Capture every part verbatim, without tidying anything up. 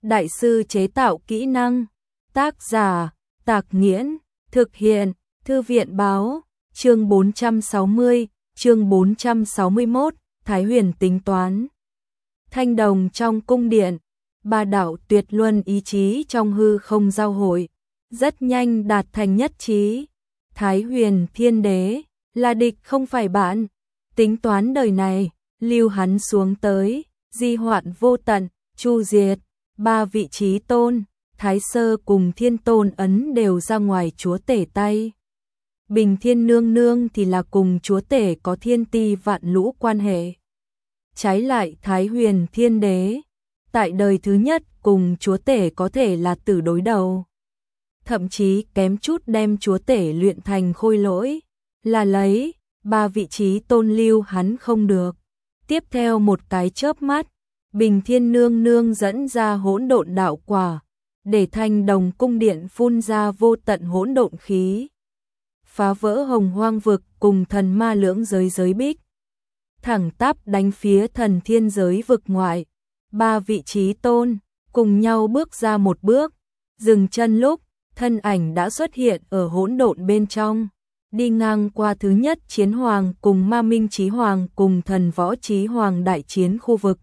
đại sư chế tạo kỹ năng. Tác giả, Tạc Nghiễn, thực hiện, Thư viện báo, chương bốn trăm sáu mươi, chương bốn trăm sáu mươi mốt, Thái Huyền tính toán. Thanh đồng trong cung điện, ba đạo tuyệt luân ý chí trong hư không giao hội, rất nhanh đạt thành nhất trí. Thái Huyền Thiên Đế, là địch không phải bạn, tính toán đời này, lưu hắn xuống tới, di hoạn vô tận, chu diệt, ba vị trí tôn, Thái Sơ cùng Thiên Tôn ấn đều ra ngoài chúa tể tay. Bình Thiên Nương Nương thì là cùng chúa tể có thiên ti vạn lũ quan hệ. Trái lại Thái Huyền Thiên Đế, tại đời thứ nhất cùng chúa tể có thể là tử đối đầu. Thậm chí kém chút đem chúa tể luyện thành khôi lỗi, là lấy, ba vị trí tôn lưu hắn không được. Tiếp theo một cái chớp mắt, Bình Thiên Nương Nương dẫn ra hỗn độn đạo quả, để thanh đồng cung điện phun ra vô tận hỗn độn khí, phá vỡ hồng hoang vực cùng thần ma lưỡng giới giới bích, thẳng tắp đánh phía thần thiên giới vực ngoại. Ba vị trí tôn cùng nhau bước ra một bước, dừng chân lúc, thân ảnh đã xuất hiện ở hỗn độn bên trong, đi ngang qua thứ nhất chiến hoàng cùng ma minh chí hoàng cùng thần võ chí hoàng đại chiến khu vực.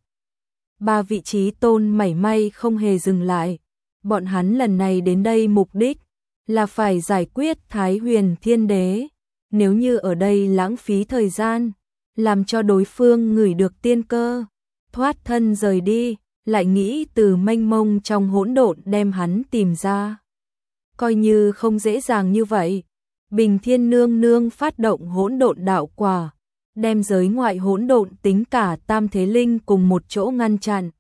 Ba vị trí tôn mảy may không hề dừng lại, bọn hắn lần này đến đây mục đích là phải giải quyết Thái Huyền Thiên Đế. Nếu như ở đây lãng phí thời gian, làm cho đối phương ngửi được tiên cơ, thoát thân rời đi, lại nghĩ từ mênh mông trong hỗn độn đem hắn tìm ra, coi như không dễ dàng như vậy. Bình Thiên Nương Nương phát động hỗn độn đạo quả, đem giới ngoại hỗn độn tính cả tam thế linh cùng một chỗ ngăn chặn,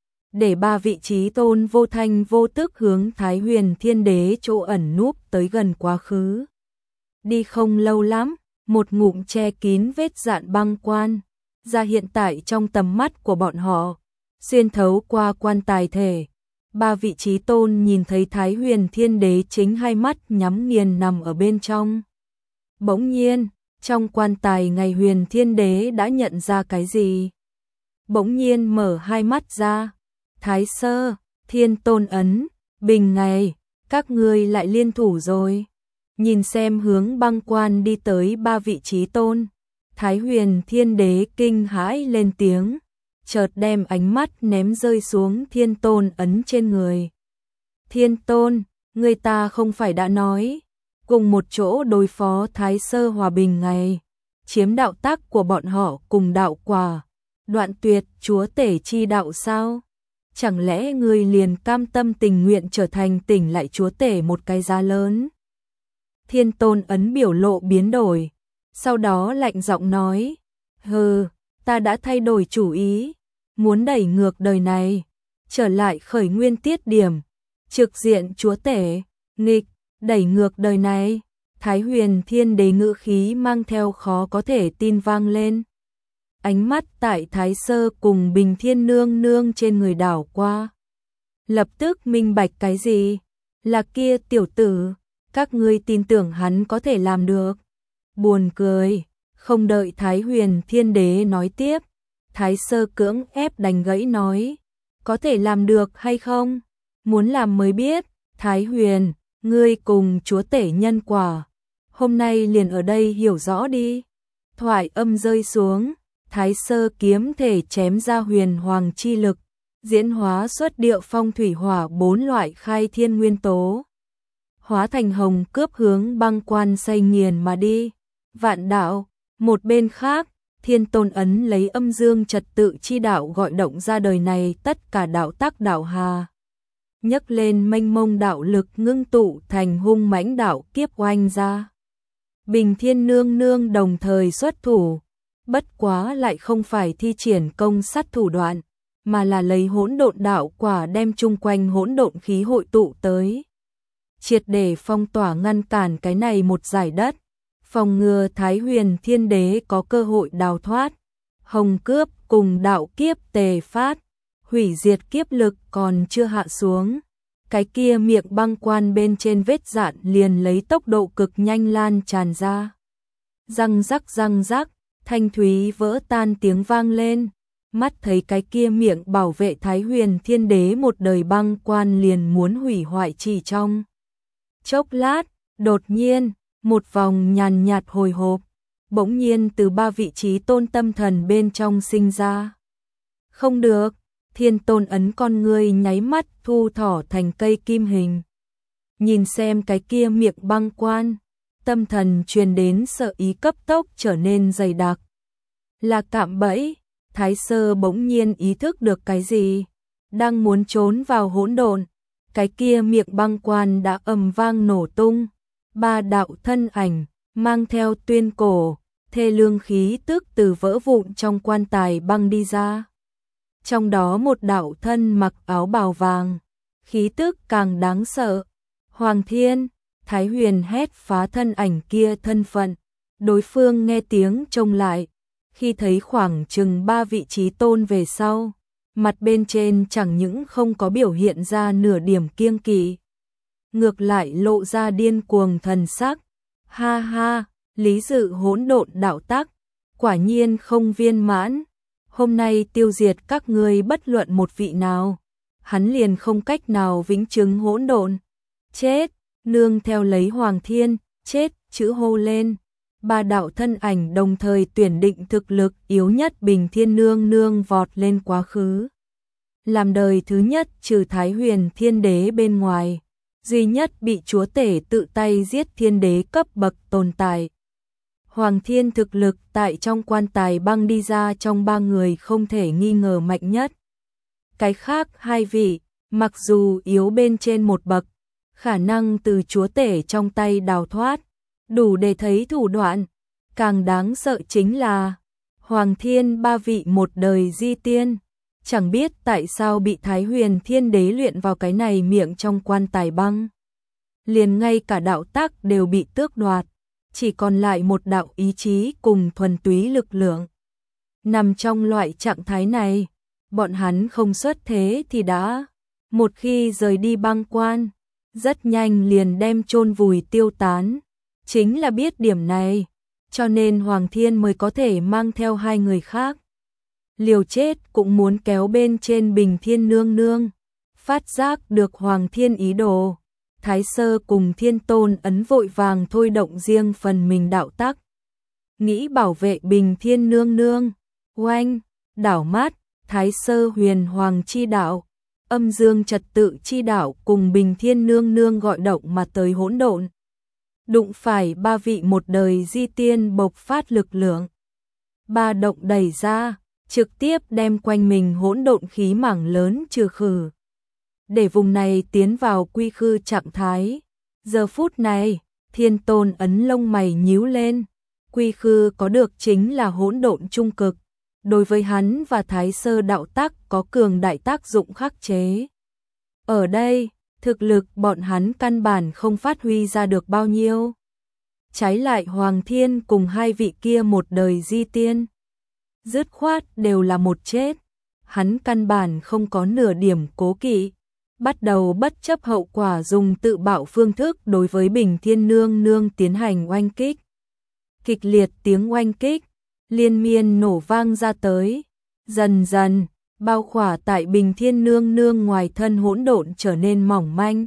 để ba vị trí tôn vô thanh vô tức hướng Thái Huyền Thiên Đế chỗ ẩn núp tới gần quá khứ. Đi không lâu lắm, một ngụm che kín vết dạn băng quan ra hiện tại trong tầm mắt của bọn họ, xuyên thấu qua quan tài thể. Ba vị trí tôn nhìn thấy Thái Huyền Thiên Đế chính hai mắt nhắm nghiền nằm ở bên trong. Bỗng nhiên, trong quan tài ngày Huyền Thiên Đế đã nhận ra cái gì. Bỗng nhiên mở hai mắt ra. Thái Sơ, Thiên Tôn ấn, Bình Ngày, các ngươi lại liên thủ rồi. Nhìn xem hướng băng quan đi tới ba vị trí tôn, Thái Huyền Thiên Đế kinh hãi lên tiếng, chợt đem ánh mắt ném rơi xuống Thiên Tôn ấn trên người. Thiên Tôn, người ta không phải đã nói, cùng một chỗ đối phó Thái Sơ hòa Bình Ngày, chiếm đạo tắc của bọn họ cùng đạo quả, đoạn tuyệt chúa tể chi đạo sao? Chẳng lẽ ngươi liền cam tâm tình nguyện trở thành tỉnh lại chúa tể một cái giá lớn? Thiên Tôn ấn biểu lộ biến đổi, sau đó lạnh giọng nói, hừ, ta đã thay đổi chủ ý, muốn đẩy ngược đời này, trở lại khởi nguyên tiết điểm, trực diện chúa tể, nghịch, đẩy ngược đời này. Thái Huyền Thiên Đế ngữ khí mang theo khó có thể tin vang lên. Ánh mắt tại Thái Sơ cùng Bình Thiên Nương Nương trên người đảo qua. Lập tức minh bạch cái gì? Là kia tiểu tử, các ngươi tin tưởng hắn có thể làm được. Buồn cười, không đợi Thái Huyền Thiên Đế nói tiếp, Thái Sơ cưỡng ép đánh gãy nói, có thể làm được hay không? Muốn làm mới biết. Thái Huyền, ngươi cùng chúa tể nhân quả, hôm nay liền ở đây hiểu rõ đi. Thoại âm rơi xuống, Thái Sơ kiếm thể chém ra huyền hoàng chi lực, diễn hóa xuất điệu phong thủy hỏa bốn loại khai thiên nguyên tố, hóa thành hồng cướp hướng băng quan xây nghiền mà đi. Vạn đạo, một bên khác, Thiên Tôn ấn lấy âm dương trật tự chi đạo gọi động ra đời này tất cả đạo tắc đạo hà, nhấc lên mênh mông đạo lực ngưng tụ thành hung mãnh đạo kiếp oanh ra. Bình Thiên Nương Nương đồng thời xuất thủ, bất quá lại không phải thi triển công sát thủ đoạn, mà là lấy hỗn độn đạo quả đem chung quanh hỗn độn khí hội tụ tới, triệt để phong tỏa ngăn cản cái này một giải đất, phòng ngừa Thái Huyền Thiên Đế có cơ hội đào thoát. Hồng cướp cùng đạo kiếp tề phát, hủy diệt kiếp lực còn chưa hạ xuống, cái kia miệng băng quan bên trên vết dạn liền lấy tốc độ cực nhanh lan tràn ra. Răng rắc răng rắc, thanh thúy vỡ tan tiếng vang lên, mắt thấy cái kia miệng bảo vệ Thái Huyền Thiên Đế một đời băng quan liền muốn hủy hoại chỉ trong chốc lát, đột nhiên, một vòng nhàn nhạt hồi hộp, bỗng nhiên từ ba vị trí tôn tâm thần bên trong sinh ra. Không được, Thiên Tôn ấn con ngươi nháy mắt thu thỏ thành cây kim hình. Nhìn xem cái kia miệng băng quan, tâm thần truyền đến sợ ý cấp tốc trở nên dày đặc. Là cạm bẫy, Thái Sơ bỗng nhiên ý thức được cái gì, đang muốn trốn vào hỗn độn, cái kia miệng băng quan đã ầm vang nổ tung, ba đạo thân ảnh mang theo tuyên cổ, thê lương khí tức từ vỡ vụn trong quan tài băng đi ra. Trong đó một đạo thân mặc áo bào vàng, khí tức càng đáng sợ. Hoàng Thiên, Thái Huyền hét phá thân ảnh kia thân phận, đối phương nghe tiếng trông lại, khi thấy khoảng chừng ba vị trí tôn về sau, mặt bên trên chẳng những không có biểu hiện ra nửa điểm kiêng kỵ, ngược lại lộ ra điên cuồng thần sắc. Ha ha, lý dự hỗn độn đạo tắc, quả nhiên không viên mãn, hôm nay tiêu diệt các ngươi bất luận một vị nào, hắn liền không cách nào vĩnh chứng hỗn độn. Chết, nương theo lấy Hoàng Thiên, chết, chữ hô lên. Ba đạo thân ảnh đồng thời tuyển định thực lực yếu nhất Bình Thiên Nương Nương vọt lên quá khứ. Làm đời thứ nhất trừ Thái Huyền Thiên Đế bên ngoài, duy nhất bị chúa tể tự tay giết thiên đế cấp bậc tồn tại. Hoàng Thiên thực lực tại trong quan tài băng đi ra trong ba người không thể nghi ngờ mạnh nhất. Cái khác hai vị, mặc dù yếu bên trên một bậc, khả năng từ chúa tể trong tay đào thoát, đủ để thấy thủ đoạn. Càng đáng sợ chính là Hoàng Thiên ba vị một đời di tiên, chẳng biết tại sao bị Thái Huyền Thiên Đế luyện vào cái này miệng trong quan tài băng. Liền ngay cả đạo tắc đều bị tước đoạt, chỉ còn lại một đạo ý chí cùng thuần túy lực lượng. Nằm trong loại trạng thái này, bọn hắn không xuất thế thì đã, một khi rời đi băng quan, rất nhanh liền đem chôn vùi tiêu tán. Chính là biết điểm này, cho nên Hoàng Thiên mới có thể mang theo hai người khác. Liều chết cũng muốn kéo bên trên Bình Thiên Nương Nương. Phát giác được Hoàng Thiên ý đồ, Thái Sơ cùng Thiên Tôn ấn vội vàng thôi động riêng phần mình đạo tắc, nghĩ bảo vệ Bình Thiên Nương Nương. Oanh, đảo mắt, Thái Sơ huyền hoàng chi đạo, âm dương trật tự chi đạo cùng Bình Thiên Nương Nương gọi động mà tới hỗn độn. Đụng phải ba vị một đời di tiên bộc phát lực lượng. Ba động đẩy ra, trực tiếp đem quanh mình hỗn độn khí mảng lớn trừ khử. Để vùng này tiến vào quy khư trạng thái. Giờ phút này, Thiên Tôn ấn lông mày nhíu lên. Quy khư có được chính là hỗn độn trung cực. Đối với hắn và Thái Sơ đạo tắc có cường đại tác dụng khắc chế. Ở đây, thực lực bọn hắn căn bản không phát huy ra được bao nhiêu. Trái lại Hoàng Thiên cùng hai vị kia một đời di tiên, dứt khoát đều là một chết. Hắn căn bản không có nửa điểm cố kỵ, bắt đầu bất chấp hậu quả dùng tự bạo phương thức đối với Bình Thiên Nương Nương tiến hành oanh kích. Kịch liệt tiếng oanh kích, liên miên nổ vang ra tới, dần dần bao khỏa tại Bình Thiên Nương Nương ngoài thân hỗn độn trở nên mỏng manh.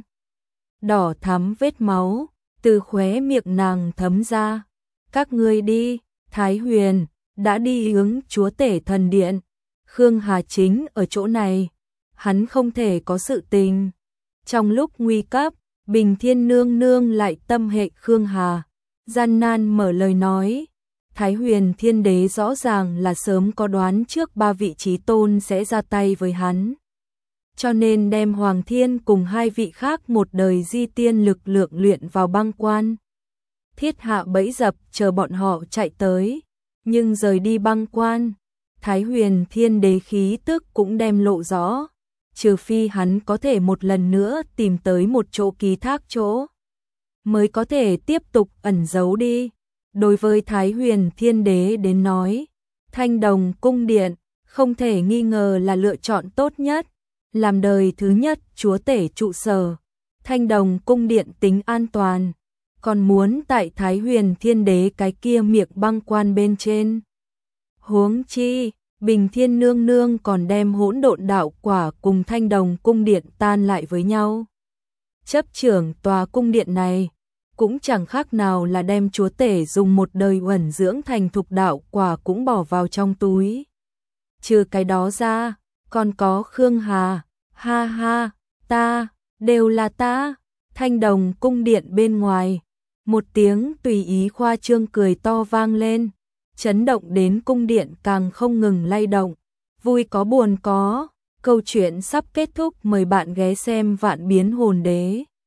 Đỏ thắm vết máu từ khóe miệng nàng thấm ra. Các ngươi đi, Thái Huyền đã đi hướng chúa tể thần điện. Khương Hà chính ở chỗ này, hắn không thể có sự tình. Trong lúc nguy cấp, Bình Thiên Nương Nương lại tâm hệ Khương Hà, gian nan mở lời nói. Thái Huyền Thiên Đế rõ ràng là sớm có đoán trước ba vị trí tôn sẽ ra tay với hắn, cho nên đem Hoàng Thiên cùng hai vị khác một đời di tiên lực lượng luyện vào băng quan, thiết hạ bẫy dập chờ bọn họ chạy tới. Nhưng rời đi băng quan, Thái Huyền Thiên Đế khí tức cũng đem lộ rõ, trừ phi hắn có thể một lần nữa tìm tới một chỗ ký thác chỗ, mới có thể tiếp tục ẩn giấu đi. Đối với Thái Huyền Thiên Đế đến nói, Thanh Đồng Cung Điện không thể nghi ngờ là lựa chọn tốt nhất. Làm đời thứ nhất chúa tể trụ sở, Thanh Đồng Cung Điện tính an toàn, còn muốn tại Thái Huyền Thiên Đế cái kia miệng băng quan bên trên. Huống chi, Bình Thiên Nương Nương còn đem hỗn độn đạo quả cùng Thanh Đồng cung điện tan lại với nhau. Chấp trưởng tòa cung điện này, cũng chẳng khác nào là đem chúa tể dùng một đời uẩn dưỡng thành thục đạo quả cũng bỏ vào trong túi. Trừ cái đó ra, còn có Khương Hà, ha ha, ta, đều là ta. Thanh Đồng cung điện bên ngoài, một tiếng tùy ý khoa trương cười to vang lên, chấn động đến cung điện càng không ngừng lay động. Vui có buồn có, câu chuyện sắp kết thúc, mời bạn ghé xem Vạn Biến Hồn Đế.